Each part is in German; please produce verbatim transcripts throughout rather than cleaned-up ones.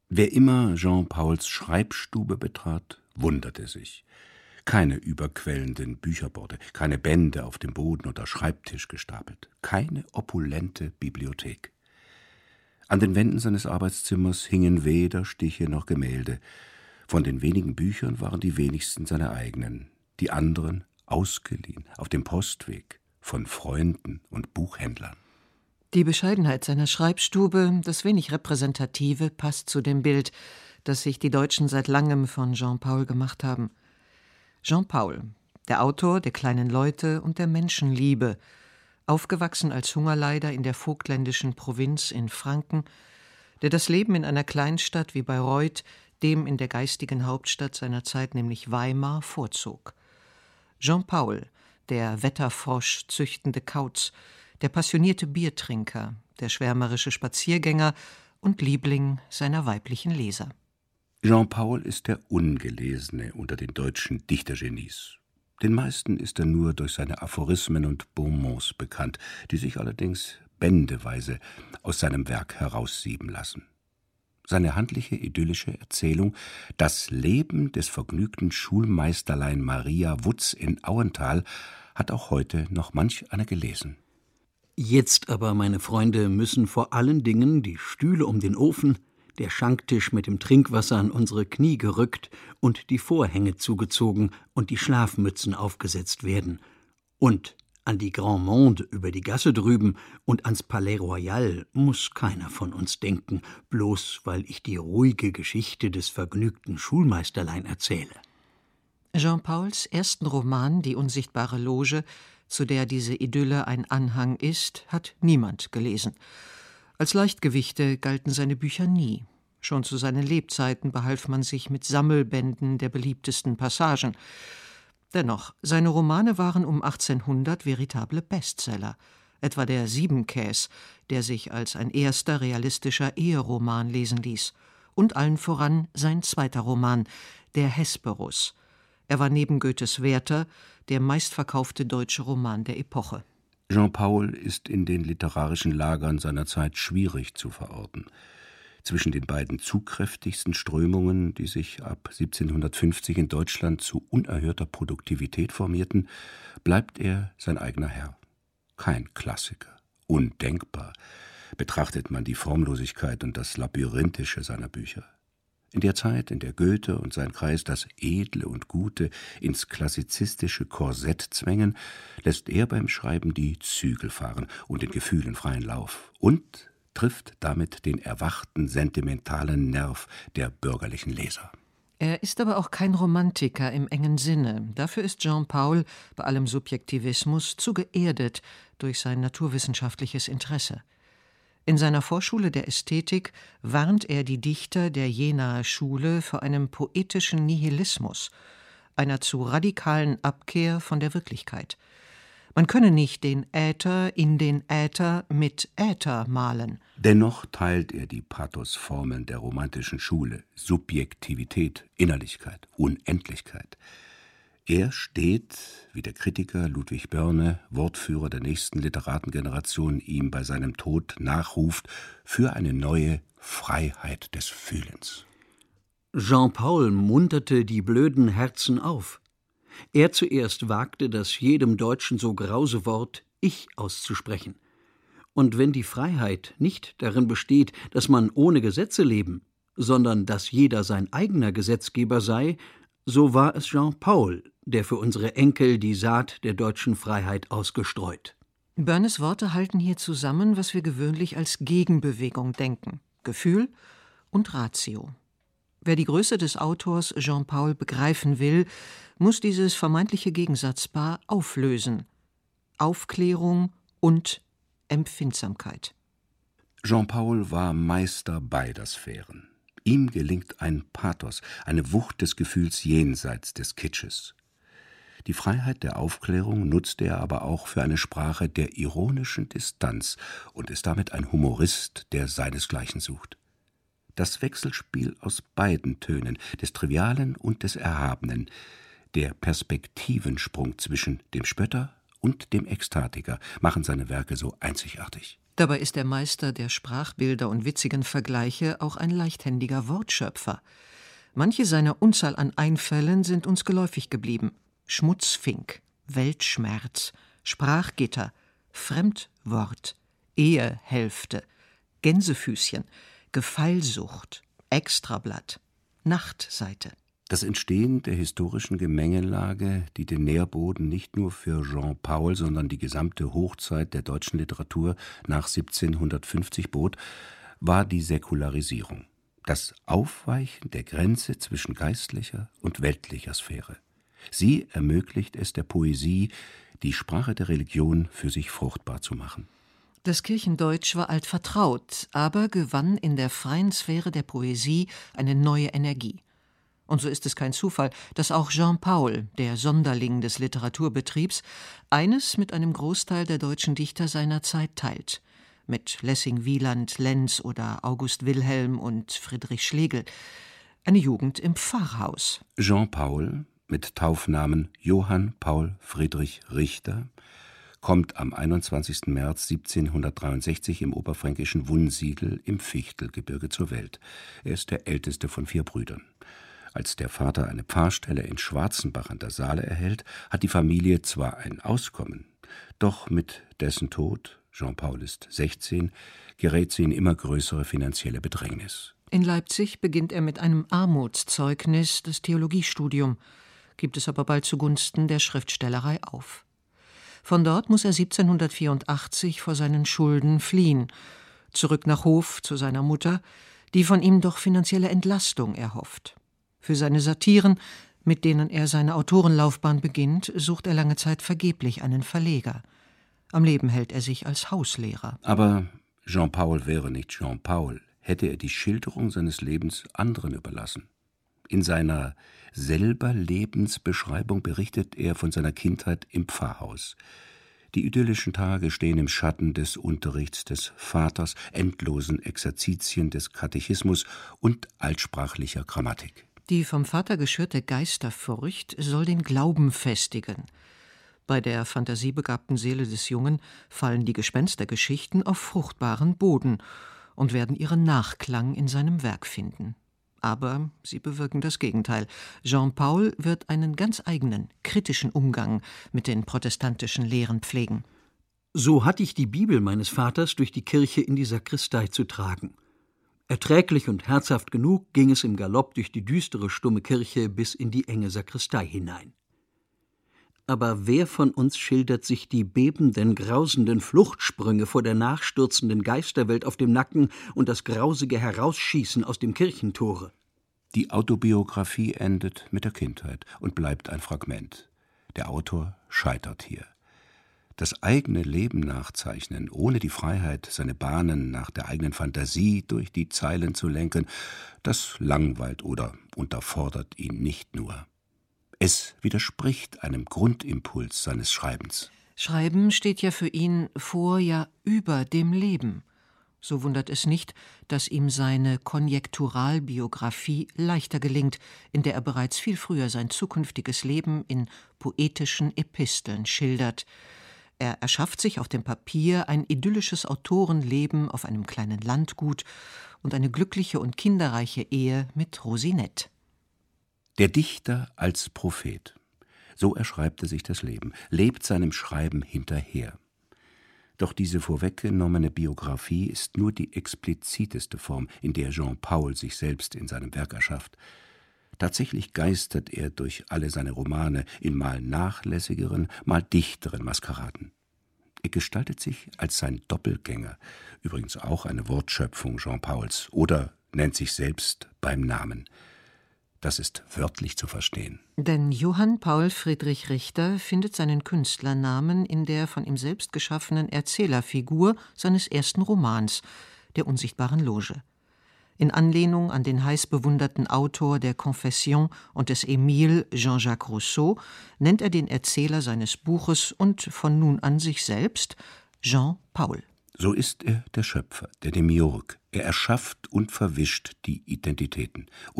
Wer immer Jean Pauls Schreibstube betrat, wunderte sich. Keine überquellenden Bücherborde, keine Bände auf dem Boden oder Schreibtisch gestapelt, keine opulente Bibliothek. An den Wänden seines Arbeitszimmers hingen weder Stiche noch Gemälde. Von den wenigen Büchern waren die wenigsten seine eigenen, die anderen ausgeliehen, auf dem Postweg, von Freunden und Buchhändlern. Die Bescheidenheit seiner Schreibstube, das wenig Repräsentative, passt zu dem Bild, das sich die Deutschen seit langem von Jean Paul gemacht haben. Jean Paul, der Autor der kleinen Leute und der Menschenliebe, aufgewachsen als Hungerleider in der vogtländischen Provinz in Franken, der das Leben in einer Kleinstadt wie Bayreuth dem in der geistigen Hauptstadt seiner Zeit, nämlich Weimar, vorzog. Jean Paul, der Wetterfrosch züchtende Kauz, der passionierte Biertrinker, der schwärmerische Spaziergänger und Liebling seiner weiblichen Leser. Jean Paul ist der Ungelesene unter den deutschen Dichtergenies. Den meisten ist er nur durch seine Aphorismen und Bonmots bekannt, die sich allerdings bändeweise aus seinem Werk heraussieben lassen. Seine handliche, idyllische Erzählung »Das Leben des vergnügten Schulmeisterlein Maria Wutz in Auenthal« hat auch heute noch manch einer gelesen. Jetzt aber, meine Freunde, müssen vor allen Dingen die Stühle um den Ofen, der Schanktisch mit dem Trinkwasser an unsere Knie gerückt und die Vorhänge zugezogen und die Schlafmützen aufgesetzt werden. Und an die Grand Monde über die Gasse drüben und ans Palais Royal muss keiner von uns denken, bloß weil ich die ruhige Geschichte des vergnügten Schulmeisterlein erzähle. Jean Pauls ersten Roman, Die unsichtbare Loge, zu der diese Idylle ein Anhang ist, hat niemand gelesen. Als Leichtgewichte galten seine Bücher nie. Schon zu seinen Lebzeiten behalf man sich mit Sammelbänden der beliebtesten Passagen. Dennoch, seine Romane waren um achtzehnhundert veritable Bestseller. Etwa der Siebenkäs, der sich als ein erster realistischer Eheroman lesen ließ. Und allen voran sein zweiter Roman, Der Hesperus. Er war neben Goethes Werther der meistverkaufte deutsche Roman der Epoche. Jean Paul ist in den literarischen Lagern seiner Zeit schwierig zu verorten. Zwischen den beiden zugkräftigsten Strömungen, die sich ab siebzehnhundertfünfzig in Deutschland zu unerhörter Produktivität formierten, bleibt er sein eigener Herr. Kein Klassiker, undenkbar, betrachtet man die Formlosigkeit und das Labyrinthische seiner Bücher. In der Zeit, in der Goethe und sein Kreis das Edle und Gute ins klassizistische Korsett zwängen, lässt er beim Schreiben die Zügel fahren und den Gefühlen freien Lauf und trifft damit den erwachten, sentimentalen Nerv der bürgerlichen Leser. Er ist aber auch kein Romantiker im engen Sinne. Dafür ist Jean Paul bei allem Subjektivismus zu geerdet durch sein naturwissenschaftliches Interesse. In seiner Vorschule der Ästhetik warnt er die Dichter der Jenaer Schule vor einem poetischen Nihilismus, einer zu radikalen Abkehr von der Wirklichkeit. Man könne nicht den Äther in den Äther mit Äther malen. Dennoch teilt er die Pathosformeln der romantischen Schule, Subjektivität, Innerlichkeit, Unendlichkeit. Er steht, wie der Kritiker Ludwig Börne, Wortführer der nächsten Literatengeneration, ihm bei seinem Tod nachruft, für eine neue Freiheit des Fühlens. Jean Paul munterte die blöden Herzen auf. Er zuerst wagte, das jedem Deutschen so grause Wort Ich auszusprechen. Und wenn die Freiheit nicht darin besteht, dass man ohne Gesetze leben, sondern dass jeder sein eigener Gesetzgeber sei, so war es Jean Paul, der für unsere Enkel die Saat der deutschen Freiheit ausgestreut. Börnes Worte halten hier zusammen, was wir gewöhnlich als Gegenbewegung denken: Gefühl und Ratio. Wer die Größe des Autors Jean Paul begreifen will, muss dieses vermeintliche Gegensatzpaar auflösen: Aufklärung und Empfindsamkeit. Jean Paul war Meister beider Sphären. Ihm gelingt ein Pathos, eine Wucht des Gefühls jenseits des Kitsches. Die Freiheit der Aufklärung nutzt er aber auch für eine Sprache der ironischen Distanz und ist damit ein Humorist, der seinesgleichen sucht. Das Wechselspiel aus beiden Tönen, des Trivialen und des Erhabenen, der Perspektivensprung zwischen dem Spötter und dem Ekstatiker, machen seine Werke so einzigartig. Dabei ist der Meister der Sprachbilder und witzigen Vergleiche auch ein leichthändiger Wortschöpfer. Manche seiner Unzahl an Einfällen sind uns geläufig geblieben: Schmutzfink, Weltschmerz, Sprachgitter, Fremdwort, Ehehälfte, Gänsefüßchen, Gefallsucht, Extrablatt, Nachtseite. Das Entstehen der historischen Gemengelage, die den Nährboden nicht nur für Jean Paul, sondern die gesamte Hochzeit der deutschen Literatur nach siebzehnhundertfünfzig bot, war die Säkularisierung, das Aufweichen der Grenze zwischen geistlicher und weltlicher Sphäre. Sie ermöglicht es der Poesie, die Sprache der Religion für sich fruchtbar zu machen. Das Kirchendeutsch war altvertraut, aber gewann in der freien Sphäre der Poesie eine neue Energie. Und so ist es kein Zufall, dass auch Jean Paul, der Sonderling des Literaturbetriebs, eines mit einem Großteil der deutschen Dichter seiner Zeit teilt. Mit Lessing, Wieland, Lenz oder August Wilhelm und Friedrich Schlegel. Eine Jugend im Pfarrhaus. Jean Paul, mit Taufnamen Johann Paul Friedrich Richter, kommt am einundzwanzigsten März siebzehnhundertdreiundsechzig im oberfränkischen Wunsiedel im Fichtelgebirge zur Welt. Er ist der älteste von vier Brüdern. Als der Vater eine Pfarrstelle in Schwarzenbach an der Saale erhält, hat die Familie zwar ein Auskommen, doch mit dessen Tod, Jean Paul ist sechzehn, gerät sie in immer größere finanzielle Bedrängnis. In Leipzig beginnt er mit einem Armutszeugnis das Theologiestudium, gibt es aber bald zugunsten der Schriftstellerei auf. Von dort muss er siebzehnhundertvierundachtzig vor seinen Schulden fliehen, zurück nach Hof zu seiner Mutter, die von ihm doch finanzielle Entlastung erhofft. Für seine Satiren, mit denen er seine Autorenlaufbahn beginnt, sucht er lange Zeit vergeblich einen Verleger. Am Leben hält er sich als Hauslehrer. Aber Jean Paul wäre nicht Jean Paul, hätte er die Schilderung seines Lebens anderen überlassen. In seiner selber Lebensbeschreibung berichtet er von seiner Kindheit im Pfarrhaus. Die idyllischen Tage stehen im Schatten des Unterrichts des Vaters, endlosen Exerzitien des Katechismus und altsprachlicher Grammatik. Die vom Vater geschürte Geisterfurcht soll den Glauben festigen. Bei der fantasiebegabten Seele des Jungen fallen die Gespenstergeschichten auf fruchtbaren Boden und werden ihren Nachklang in seinem Werk finden. Aber sie bewirken das Gegenteil. Jean Paul wird einen ganz eigenen, kritischen Umgang mit den protestantischen Lehren pflegen. So hatte ich die Bibel meines Vaters durch die Kirche in die Sakristei zu tragen. Erträglich und herzhaft genug ging es im Galopp durch die düstere, stumme Kirche bis in die enge Sakristei hinein. Aber wer von uns schildert sich die bebenden, grausenden Fluchtsprünge vor der nachstürzenden Geisterwelt auf dem Nacken und das grausige Herausschießen aus dem Kirchentore? Die Autobiografie endet mit der Kindheit und bleibt ein Fragment. Der Autor scheitert hier. Das eigene Leben nachzeichnen, ohne die Freiheit, seine Bahnen nach der eigenen Fantasie durch die Zeilen zu lenken, das langweilt oder unterfordert ihn nicht nur. Es widerspricht einem Grundimpuls seines Schreibens. Schreiben steht ja für ihn vor, ja über dem Leben. So wundert es nicht, dass ihm seine Konjekturalbiografie leichter gelingt, in der er bereits viel früher sein zukünftiges Leben in poetischen Episteln schildert. Er erschafft sich auf dem Papier ein idyllisches Autorenleben auf einem kleinen Landgut und eine glückliche und kinderreiche Ehe mit Rosinette. Der Dichter als Prophet. So erschreibt er sich das Leben, lebt seinem Schreiben hinterher. Doch diese vorweggenommene Biografie ist nur die expliziteste Form, in der Jean Paul sich selbst in seinem Werk erschafft. Tatsächlich geistert er durch alle seine Romane in mal nachlässigeren, mal dichteren Maskeraden. Er gestaltet sich als sein Doppelgänger, übrigens auch eine Wortschöpfung Jean Pauls, oder nennt sich selbst beim Namen. Das ist wörtlich zu verstehen. Denn Johann Paul Friedrich Richter findet seinen Künstlernamen in der von ihm selbst geschaffenen Erzählerfigur seines ersten Romans, der unsichtbaren Loge. In Anlehnung an den heiß bewunderten Autor der Confession und des Emile, Jean-Jacques Rousseau, nennt er den Erzähler seines Buches und von nun an sich selbst Jean Paul. So ist er der Schöpfer, der Demiurg. Er erschafft und verwischt die Identitäten. Und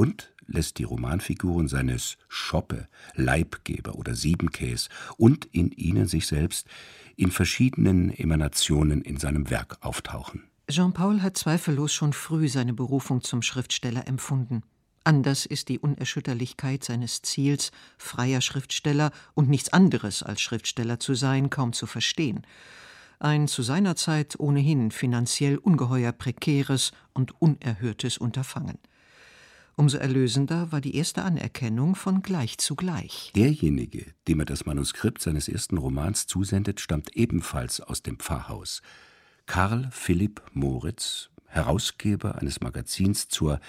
lässt die Romanfiguren seines Schoppe, Leibgeber oder Siebenkäs und in ihnen sich selbst in verschiedenen Emanationen in seinem Werk auftauchen. Jean-Paul hat zweifellos schon früh seine Berufung zum Schriftsteller empfunden. Anders ist die Unerschütterlichkeit seines Ziels, freier Schriftsteller und nichts anderes als Schriftsteller zu sein, kaum zu verstehen. Ein zu seiner Zeit ohnehin finanziell ungeheuer prekäres und unerhörtes Unterfangen. Umso erlösender war die erste Anerkennung von gleich zu gleich. Derjenige, dem er das Manuskript seines ersten Romans zusendet, stammt ebenfalls aus dem Pfarrhaus. Karl Philipp Moritz, Herausgeber eines Magazins zur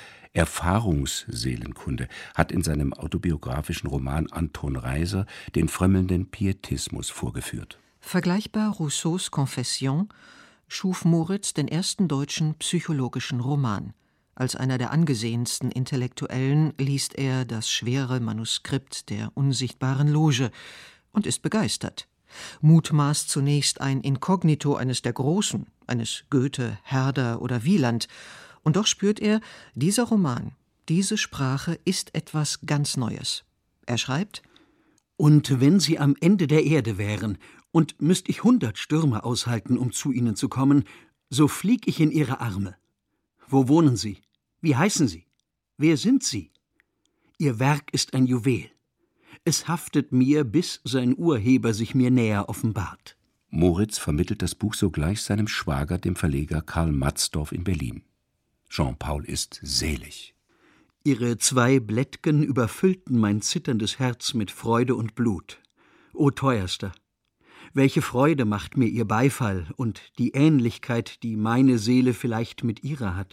Erfahrungsseelenkunde, hat in seinem autobiografischen Roman Anton Reiser den frömmelnden Pietismus vorgeführt. Vergleichbar Rousseaus Confession schuf Moritz den ersten deutschen psychologischen Roman. Als einer der angesehensten Intellektuellen liest er das schwere Manuskript der unsichtbaren Loge und ist begeistert. Mutmaßt zunächst ein Inkognito eines der Großen, eines Goethe, Herder oder Wieland. Und doch spürt er, dieser Roman, diese Sprache ist etwas ganz Neues. Er schreibt: Und wenn Sie am Ende der Erde wären und müsst ich hundert Stürme aushalten, um zu Ihnen zu kommen, so flieg ich in Ihre Arme. Wo wohnen Sie? Wie heißen Sie? Wer sind Sie? Ihr Werk ist ein Juwel. Es haftet mir, bis sein Urheber sich mir näher offenbart. Moritz vermittelt das Buch sogleich seinem Schwager, dem Verleger Karl Matzdorf in Berlin. Jean-Paul ist selig. Ihre zwei Blättgen überfüllten mein zitterndes Herz mit Freude und Blut. O teuerster, welche Freude macht mir Ihr Beifall und die Ähnlichkeit, die meine Seele vielleicht mit Ihrer hat.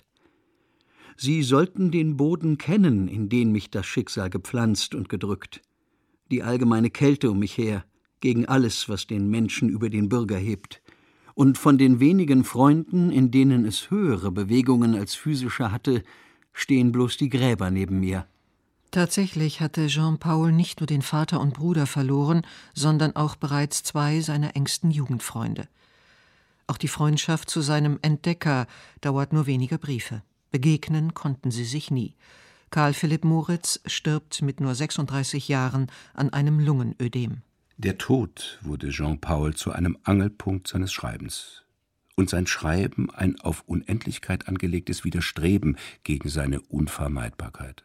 Sie sollten den Boden kennen, in den mich das Schicksal gepflanzt und gedrückt. Die allgemeine Kälte um mich her, gegen alles, was den Menschen über den Bürger hebt. Und von den wenigen Freunden, in denen es höhere Bewegungen als physische hatte, stehen bloß die Gräber neben mir. Tatsächlich hatte Jean-Paul nicht nur den Vater und Bruder verloren, sondern auch bereits zwei seiner engsten Jugendfreunde. Auch die Freundschaft zu seinem Entdecker dauert nur wenige Briefe. Begegnen konnten sie sich nie. Karl Philipp Moritz stirbt mit nur sechsunddreißig Jahren an einem Lungenödem. Der Tod wurde Jean-Paul zu einem Angelpunkt seines Schreibens. Und sein Schreiben ein auf Unendlichkeit angelegtes Widerstreben gegen seine Unvermeidbarkeit.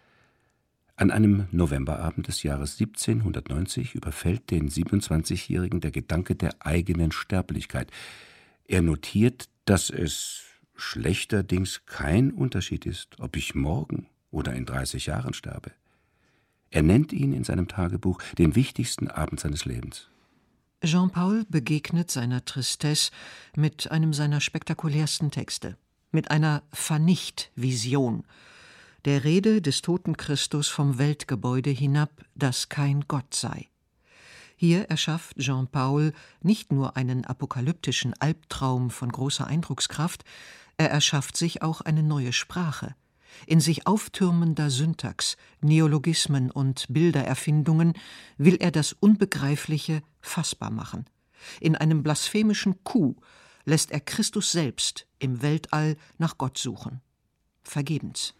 An einem Novemberabend des Jahres siebzehnhundertneunzig überfällt den siebenundzwanzigjährigen der Gedanke der eigenen Sterblichkeit. Er notiert, dass es schlechterdings kein Unterschied ist, ob ich morgen oder in dreißig Jahren sterbe. Er nennt ihn in seinem Tagebuch den wichtigsten Abend seines Lebens. Jean-Paul begegnet seiner Tristesse mit einem seiner spektakulärsten Texte, mit einer Vernicht-Vision, der Rede des toten Christus vom Weltgebäude hinab, das kein Gott sei. Hier erschafft Jean-Paul nicht nur einen apokalyptischen Albtraum von großer Eindruckskraft, er erschafft sich auch eine neue Sprache. In sich auftürmender Syntax, Neologismen und Bildererfindungen will er das Unbegreifliche fassbar machen. In einem blasphemischen Coup lässt er Christus selbst im Weltall nach Gott suchen. Vergebens.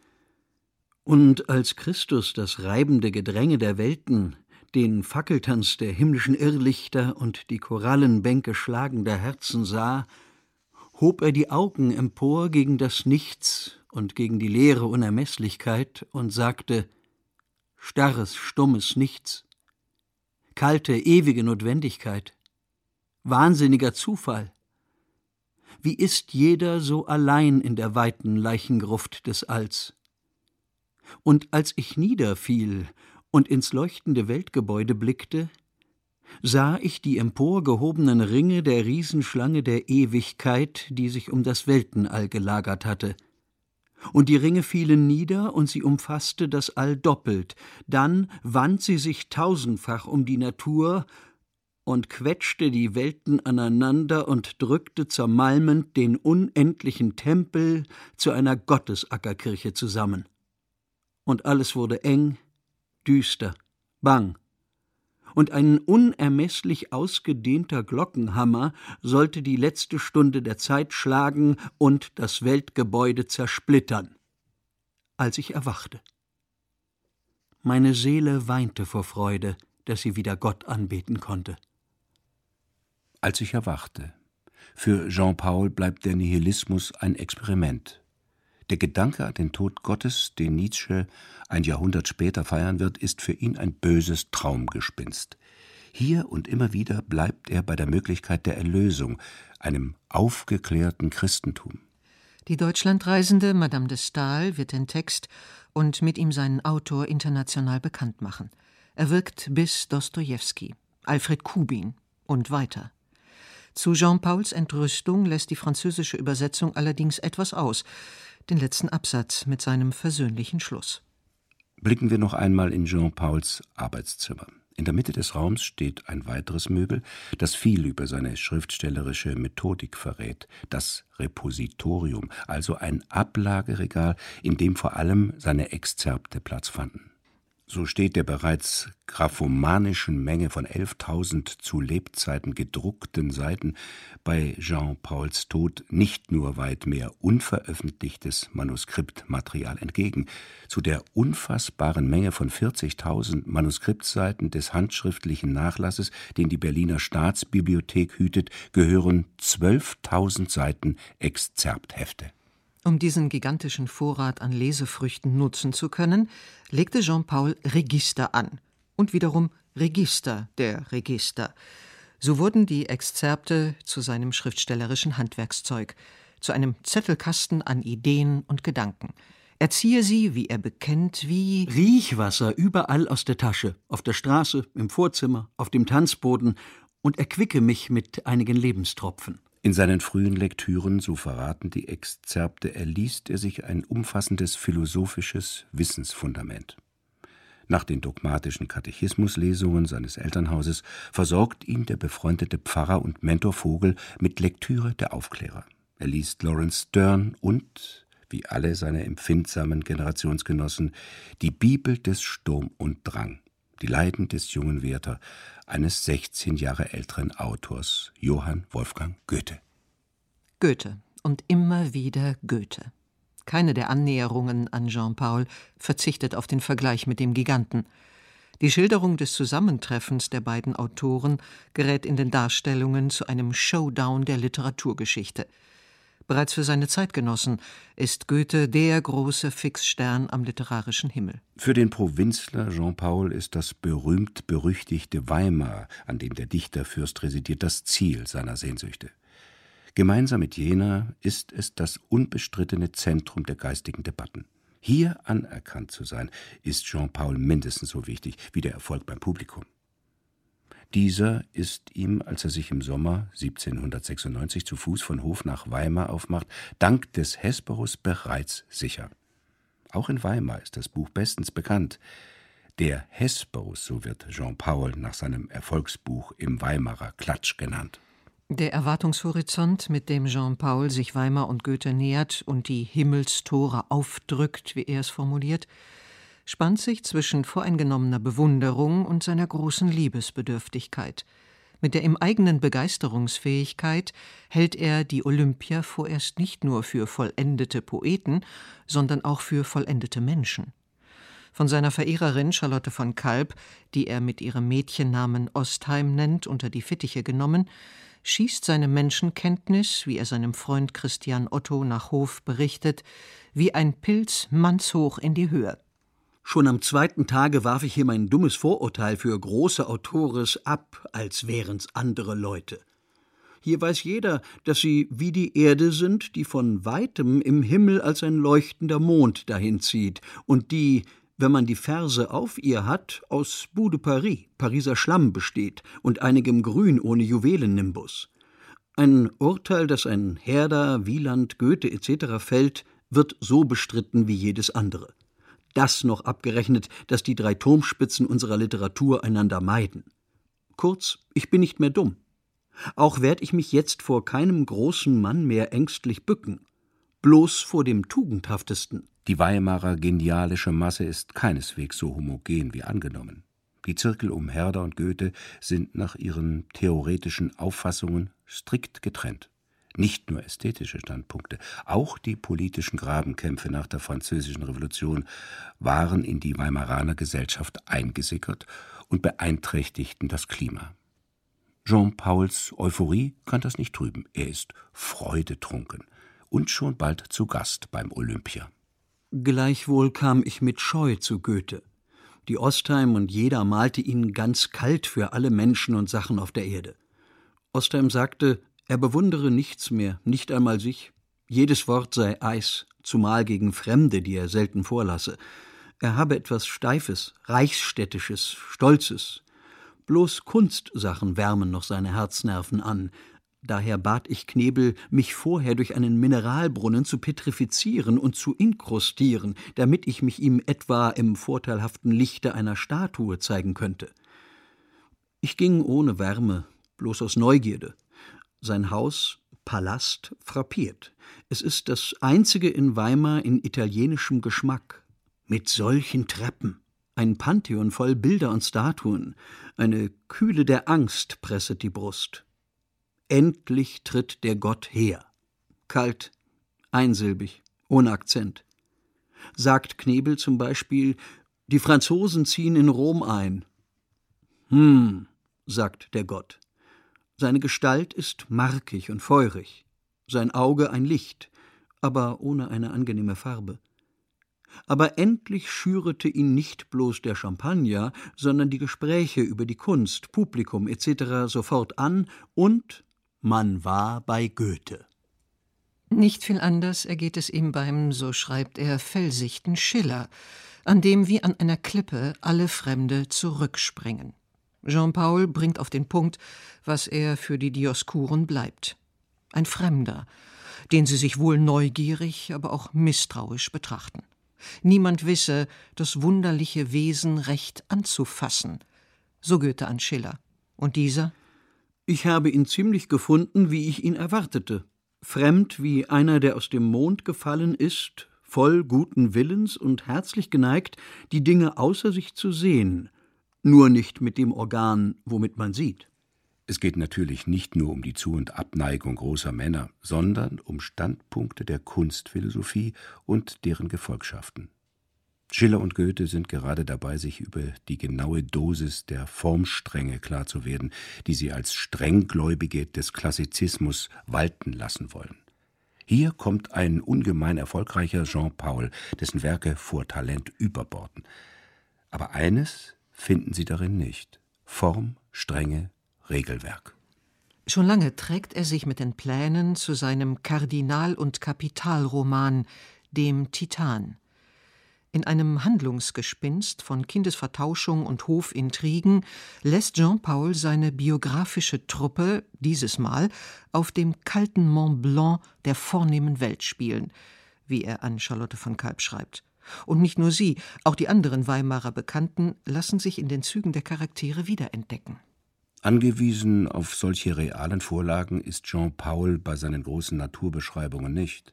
Und als Christus das reibende Gedränge der Welten, den Fackeltanz der himmlischen Irrlichter und die Korallenbänke schlagender Herzen sah, hob er die Augen empor gegen das Nichts und gegen die leere Unermeßlichkeit und sagte: Starres, stummes Nichts, kalte, ewige Notwendigkeit, wahnsinniger Zufall. Wie ist jeder so allein in der weiten Leichengruft des Alls? Und als ich niederfiel und ins leuchtende Weltgebäude blickte, sah ich die emporgehobenen Ringe der Riesenschlange der Ewigkeit, die sich um das Weltenall gelagert hatte. Und die Ringe fielen nieder, und sie umfasste das All doppelt. Dann wand sie sich tausendfach um die Natur und quetschte die Welten aneinander und drückte zermalmend den unendlichen Tempel zu einer Gottesackerkirche zusammen. Und alles wurde eng, düster, bang. Und ein unermeßlich ausgedehnter Glockenhammer sollte die letzte Stunde der Zeit schlagen und das Weltgebäude zersplittern, als ich erwachte. Meine Seele weinte vor Freude, dass sie wieder Gott anbeten konnte. Als ich erwachte. Für Jean-Paul bleibt der Nihilismus ein Experiment. Der Gedanke an den Tod Gottes, den Nietzsche ein Jahrhundert später feiern wird, ist für ihn ein böses Traumgespinst. Hier und immer wieder bleibt er bei der Möglichkeit der Erlösung, einem aufgeklärten Christentum. Die Deutschlandreisende Madame de Staël wird den Text und mit ihm seinen Autor international bekannt machen. Er wirkt bis Dostojewski, Alfred Kubin und weiter. Zu Jean-Pauls Entrüstung lässt die französische Übersetzung allerdings etwas aus, den letzten Absatz mit seinem versöhnlichen Schluss. Blicken wir noch einmal in Jean-Pauls Arbeitszimmer. In der Mitte des Raums steht ein weiteres Möbel, das viel über seine schriftstellerische Methodik verrät, das Repositorium, also ein Ablageregal, in dem vor allem seine Exzerpte Platz fanden. So steht der bereits graphomanischen Menge von elftausend zu Lebzeiten gedruckten Seiten bei Jean-Pauls Tod nicht nur weit mehr unveröffentlichtes Manuskriptmaterial entgegen. Zu der unfassbaren Menge von vierzigtausend Manuskriptseiten des handschriftlichen Nachlasses, den die Berliner Staatsbibliothek hütet, gehören zwölftausend Seiten Exzerpthefte. Um diesen gigantischen Vorrat an Lesefrüchten nutzen zu können, legte Jean-Paul Register an und wiederum Register der Register. So wurden die Exzerpte zu seinem schriftstellerischen Handwerkszeug, zu einem Zettelkasten an Ideen und Gedanken. Er ziehe sie, wie er bekennt, wie Riechwasser überall aus der Tasche, auf der Straße, im Vorzimmer, auf dem Tanzboden und erquicke mich mit einigen Lebenstropfen. In seinen frühen Lektüren, so verraten die Exzerpte, erliest er sich ein umfassendes philosophisches Wissensfundament. Nach den dogmatischen Katechismuslesungen seines Elternhauses versorgt ihn der befreundete Pfarrer und Mentor Vogel mit Lektüre der Aufklärer. Er liest Lawrence Sterne und, wie alle seine empfindsamen Generationsgenossen, die Bibel des Sturm und Drang, die Leiden des jungen Werther, eines sechzehn Jahre älteren Autors, Johann Wolfgang Goethe. Goethe und immer wieder Goethe. Keine der Annäherungen an Jean-Paul verzichtet auf den Vergleich mit dem Giganten. Die Schilderung des Zusammentreffens der beiden Autoren gerät in den Darstellungen zu einem Showdown der Literaturgeschichte. Bereits für seine Zeitgenossen ist Goethe der große Fixstern am literarischen Himmel. Für den Provinzler Jean-Paul ist das berühmt-berüchtigte Weimar, an dem der Dichterfürst residiert, das Ziel seiner Sehnsüchte. Gemeinsam mit Jena ist es das unbestrittene Zentrum der geistigen Debatten. Hier anerkannt zu sein, ist Jean-Paul mindestens so wichtig wie der Erfolg beim Publikum. Dieser ist ihm, als er sich im Sommer siebzehnhundertsechsundneunzig zu Fuß von Hof nach Weimar aufmacht, dank des Hesperus bereits sicher. Auch in Weimar ist das Buch bestens bekannt. Der Hesperus, so wird Jean-Paul nach seinem Erfolgsbuch im Weimarer Klatsch genannt. Der Erwartungshorizont, mit dem Jean-Paul sich Weimar und Goethe nähert und die Himmelstore aufdrückt, wie er es formuliert, spannt sich zwischen voreingenommener Bewunderung und seiner großen Liebesbedürftigkeit. Mit der ihm eigenen Begeisterungsfähigkeit hält er die Olympia vorerst nicht nur für vollendete Poeten, sondern auch für vollendete Menschen. Von seiner Verehrerin Charlotte von Kalb, die er mit ihrem Mädchennamen Ostheim nennt, unter die Fittiche genommen, schießt seine Menschenkenntnis, wie er seinem Freund Christian Otto nach Hof berichtet, wie ein Pilz mannshoch in die Höhe. Schon am zweiten Tage warf ich hier mein dummes Vorurteil für große Autores ab, als wären's andere Leute. Hier weiß jeder, dass sie wie die Erde sind, die von Weitem im Himmel als ein leuchtender Mond dahinzieht und die, wenn man die Verse auf ihr hat, aus Bout de Paris, Pariser Schlamm besteht und einigem Grün ohne Juwelennimbus. Ein Urteil, das ein Herder, Wieland, Goethe et cetera fällt, wird so bestritten wie jedes andere. Das noch abgerechnet, dass die drei Turmspitzen unserer Literatur einander meiden. Kurz, ich bin nicht mehr dumm. Auch werd ich mich jetzt vor keinem großen Mann mehr ängstlich bücken, bloß vor dem Tugendhaftesten. Die Weimarer genialische Masse ist keineswegs so homogen wie angenommen. Die Zirkel um Herder und Goethe sind nach ihren theoretischen Auffassungen strikt getrennt. Nicht nur ästhetische Standpunkte, auch die politischen Grabenkämpfe nach der Französischen Revolution waren in die Weimaraner Gesellschaft eingesickert und beeinträchtigten das Klima. Jean Pauls Euphorie kann das nicht trüben. Er ist freudetrunken und schon bald zu Gast beim Olympia. Gleichwohl kam ich mit Scheu zu Goethe. Die Ostheim und jeder malte ihn ganz kalt für alle Menschen und Sachen auf der Erde. Ostheim sagte, er bewundere nichts mehr, nicht einmal sich. Jedes Wort sei Eis, zumal gegen Fremde, die er selten vorlasse. Er habe etwas Steifes, Reichsstädtisches, Stolzes. Bloß Kunstsachen wärmen noch seine Herznerven an. Daher bat ich Knebel, mich vorher durch einen Mineralbrunnen zu petrifizieren und zu inkrustieren, damit ich mich ihm etwa im vorteilhaften Lichte einer Statue zeigen könnte. Ich ging ohne Wärme, bloß aus Neugierde. Sein Haus, Palast, frappiert. Es ist das einzige in Weimar in italienischem Geschmack. Mit solchen Treppen. Ein Pantheon voll Bilder und Statuen. Eine Kühle der Angst presset die Brust. Endlich tritt der Gott her. Kalt, einsilbig, ohne Akzent. Sagt Knebel zum Beispiel, die Franzosen ziehen in Rom ein. Hm, sagt der Gott. Seine Gestalt ist markig und feurig, sein Auge ein Licht, aber ohne eine angenehme Farbe. Aber endlich schürete ihn nicht bloß der Champagner, sondern die Gespräche über die Kunst, Publikum et cetera sofort an, und man war bei Goethe. Nicht viel anders ergeht es ihm beim, so schreibt er, felsichten Schiller, an dem wie an einer Klippe alle Fremde zurückspringen. Jean Paul bringt auf den Punkt, was er für die Dioskuren bleibt. Ein Fremder, den sie sich wohl neugierig, aber auch misstrauisch betrachten. Niemand wisse, das wunderliche Wesen recht anzufassen. So Goethe an Schiller. Und dieser? Ich habe ihn ziemlich gefunden, wie ich ihn erwartete. Fremd wie einer, der aus dem Mond gefallen ist, voll guten Willens und herzlich geneigt, die Dinge außer sich zu sehen, nur nicht mit dem Organ, womit man sieht. Es geht natürlich nicht nur um die Zu- und Abneigung großer Männer, sondern um Standpunkte der Kunstphilosophie und deren Gefolgschaften. Schiller und Goethe sind gerade dabei, sich über die genaue Dosis der Formstrenge klar zu werden, die sie als Strenggläubige des Klassizismus walten lassen wollen. Hier kommt ein ungemein erfolgreicher Jean Paul, dessen Werke vor Talent überborden. Aber eines finden Sie darin nicht: Form, Strenge, Regelwerk. Schon lange trägt er sich mit den Plänen zu seinem Kardinal- und Kapitalroman, dem Titan. In einem Handlungsgespinst von Kindesvertauschung und Hofintrigen lässt Jean Paul seine biografische Truppe dieses Mal auf dem kalten Mont Blanc der vornehmen Welt spielen, wie er an Charlotte von Kalb schreibt. Und nicht nur sie, auch die anderen Weimarer Bekannten lassen sich in den Zügen der Charaktere wiederentdecken. Angewiesen auf solche realen Vorlagen ist Jean Paul bei seinen großen Naturbeschreibungen nicht.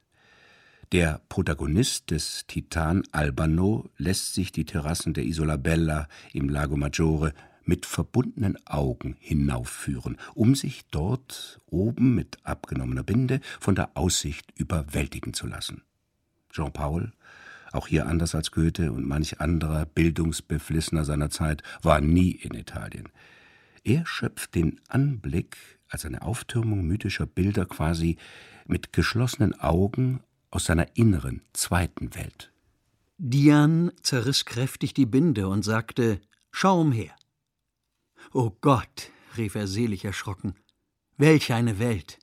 Der Protagonist des Titan, Albano, lässt sich die Terrassen der Isola Bella im Lago Maggiore mit verbundenen Augen hinaufführen, um sich dort oben mit abgenommener Binde von der Aussicht überwältigen zu lassen. Jean Paul, auch hier anders als Goethe und manch anderer Bildungsbeflissener seiner Zeit, war nie in Italien. Er schöpft den Anblick als eine Auftürmung mythischer Bilder quasi mit geschlossenen Augen aus seiner inneren, zweiten Welt. Diane zerriss kräftig die Binde und sagte, »Schau umher.« »Oh Gott«, rief er selig erschrocken, »welch eine Welt!«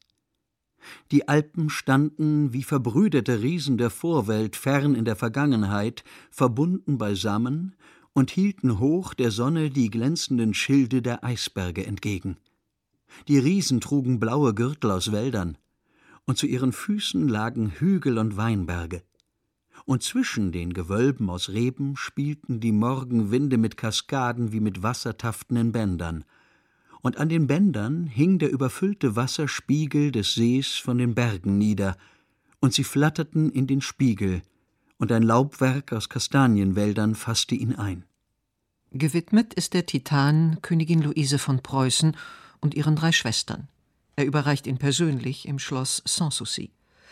Die Alpen standen wie verbrüderte Riesen der Vorwelt fern in der Vergangenheit, verbunden beisammen und hielten hoch der Sonne die glänzenden Schilde der Eisberge entgegen. Die Riesen trugen blaue Gürtel aus Wäldern, und zu ihren Füßen lagen Hügel und Weinberge. Und zwischen den Gewölben aus Reben spielten die Morgenwinde mit Kaskaden wie mit wassertaften in Bändern. Und an den Bändern hing der überfüllte Wasserspiegel des Sees von den Bergen nieder, und sie flatterten in den Spiegel, und ein Laubwerk aus Kastanienwäldern fasste ihn ein. Gewidmet ist der Titan Königin Luise von Preußen und ihren drei Schwestern. Er überreicht ihn persönlich im Schloss Sanssouci.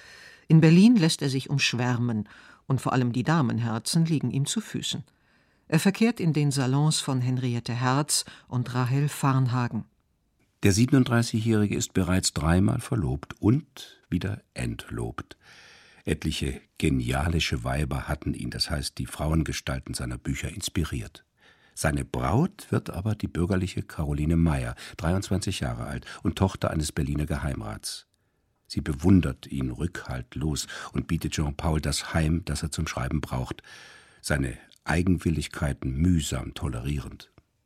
In Berlin lässt er sich umschwärmen, und vor allem die Damenherzen liegen ihm zu Füßen. Er verkehrt in den Salons von Henriette Herz und Rahel Varnhagen. Der siebenunddreißigjährige ist bereits dreimal verlobt und wieder entlobt. Etliche genialische Weiber hatten ihn, das heißt die Frauengestalten seiner Bücher, inspiriert. Seine Braut wird aber die bürgerliche Caroline Meyer, dreiundzwanzig Jahre alt und Tochter eines Berliner Geheimrats. Sie bewundert ihn rückhaltlos und bietet Jean-Paul das Heim, das er zum Schreiben braucht, seine Eigenwilligkeiten mühsam tolerierend.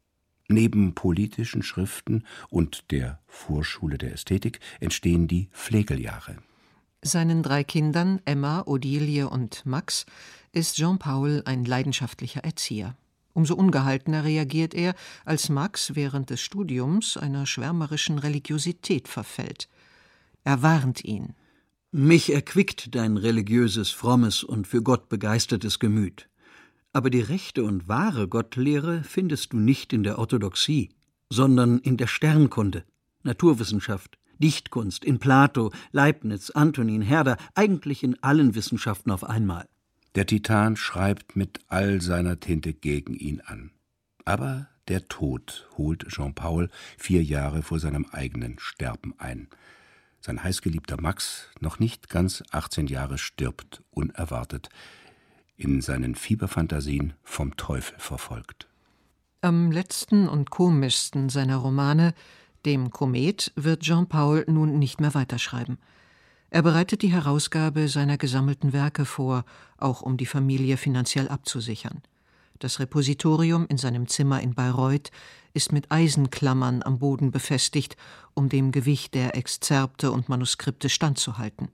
Neben politischen Schriften und der Vorschule der Ästhetik entstehen die Flegeljahre. Seinen drei Kindern, Emma, Odilie und Max, ist Jean-Paul ein leidenschaftlicher Erzieher. Umso ungehaltener reagiert er, als Max während des Studiums einer schwärmerischen Religiosität verfällt. Er warnt ihn. »Mich erquickt dein religiöses, frommes und für Gott begeistertes Gemüt. Aber die rechte und wahre Gottlehre findest du nicht in der Orthodoxie, sondern in der Sternkunde, Naturwissenschaft, Dichtkunst, in Plato, Leibniz, Antonin, Herder, eigentlich in allen Wissenschaften auf einmal.« Der Titan schreibt mit all seiner Tinte gegen ihn an. Aber der Tod holt Jean-Paul vier Jahre vor seinem eigenen Sterben ein. Sein heißgeliebter Max, noch nicht ganz achtzehn Jahre, stirbt unerwartet, in seinen Fieberfantasien vom Teufel verfolgt. Am letzten und komischsten seiner Romane, dem Komet, wird Jean-Paul nun nicht mehr weiterschreiben. Er bereitet die Herausgabe seiner gesammelten Werke vor, auch um die Familie finanziell abzusichern. Das Repositorium in seinem Zimmer in Bayreuth ist mit Eisenklammern am Boden befestigt, um dem Gewicht der Exzerpte und Manuskripte standzuhalten.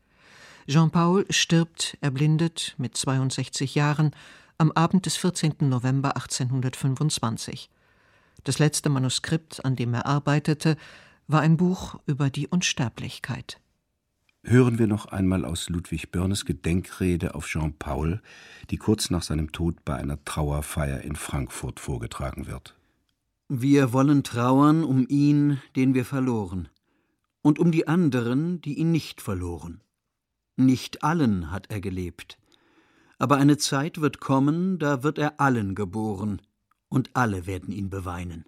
Jean-Paul stirbt erblindet mit zweiundsechzig Jahren am Abend des vierzehnten November achtzehnhundertfünfundzwanzig. Das letzte Manuskript, an dem er arbeitete, war ein Buch über die Unsterblichkeit. Hören wir noch einmal aus Ludwig Börnes Gedenkrede auf Jean-Paul, die kurz nach seinem Tod bei einer Trauerfeier in Frankfurt vorgetragen wird. »Wir wollen trauern um ihn, den wir verloren, und um die anderen, die ihn nicht verloren. Nicht allen hat er gelebt, aber eine Zeit wird kommen, da wird er allen geboren, und alle werden ihn beweinen.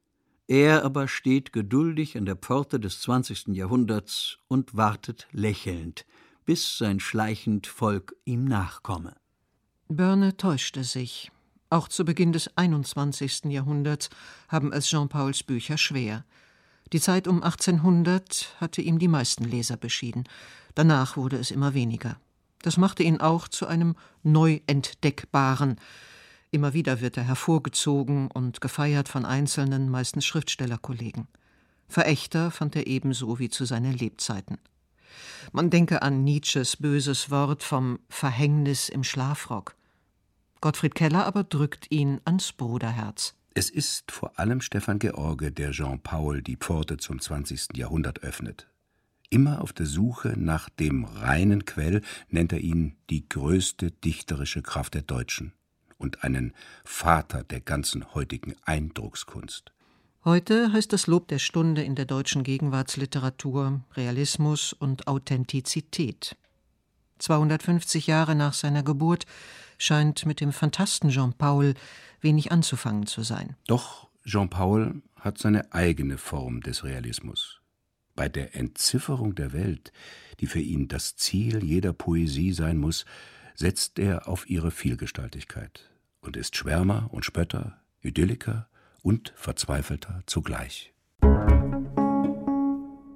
Er aber steht geduldig an der Pforte des zwanzigsten Jahrhunderts und wartet lächelnd, bis sein schleichend Volk ihm nachkomme.« Börne täuschte sich. Auch zu Beginn des einundzwanzigsten Jahrhunderts haben es Jean-Pauls Bücher schwer. Die Zeit um achtzehnhundert hatte ihm die meisten Leser beschieden. Danach wurde es immer weniger. Das machte ihn auch zu einem Neuentdeckbaren. Immer wieder wird er hervorgezogen und gefeiert von einzelnen, meistens Schriftstellerkollegen. Verächter fand er ebenso wie zu seinen Lebzeiten. Man denke an Nietzsches böses Wort vom Verhängnis im Schlafrock. Gottfried Keller aber drückt ihn ans Bruderherz. Es ist vor allem Stefan George, der Jean-Paul die Pforte zum zwanzigsten Jahrhundert öffnet. Immer auf der Suche nach dem reinen Quell nennt er ihn die größte dichterische Kraft der Deutschen und einen Vater der ganzen heutigen Eindruckskunst. Heute heißt das Lob der Stunde in der deutschen Gegenwartsliteratur Realismus und Authentizität. zweihundertfünfzig Jahre nach seiner Geburt scheint mit dem Phantasten Jean-Paul wenig anzufangen zu sein. Doch Jean-Paul hat seine eigene Form des Realismus. Bei der Entzifferung der Welt, die für ihn das Ziel jeder Poesie sein muss, setzt er auf ihre Vielgestaltigkeit und ist Schwärmer und Spötter, Idylliker und Verzweifelter zugleich.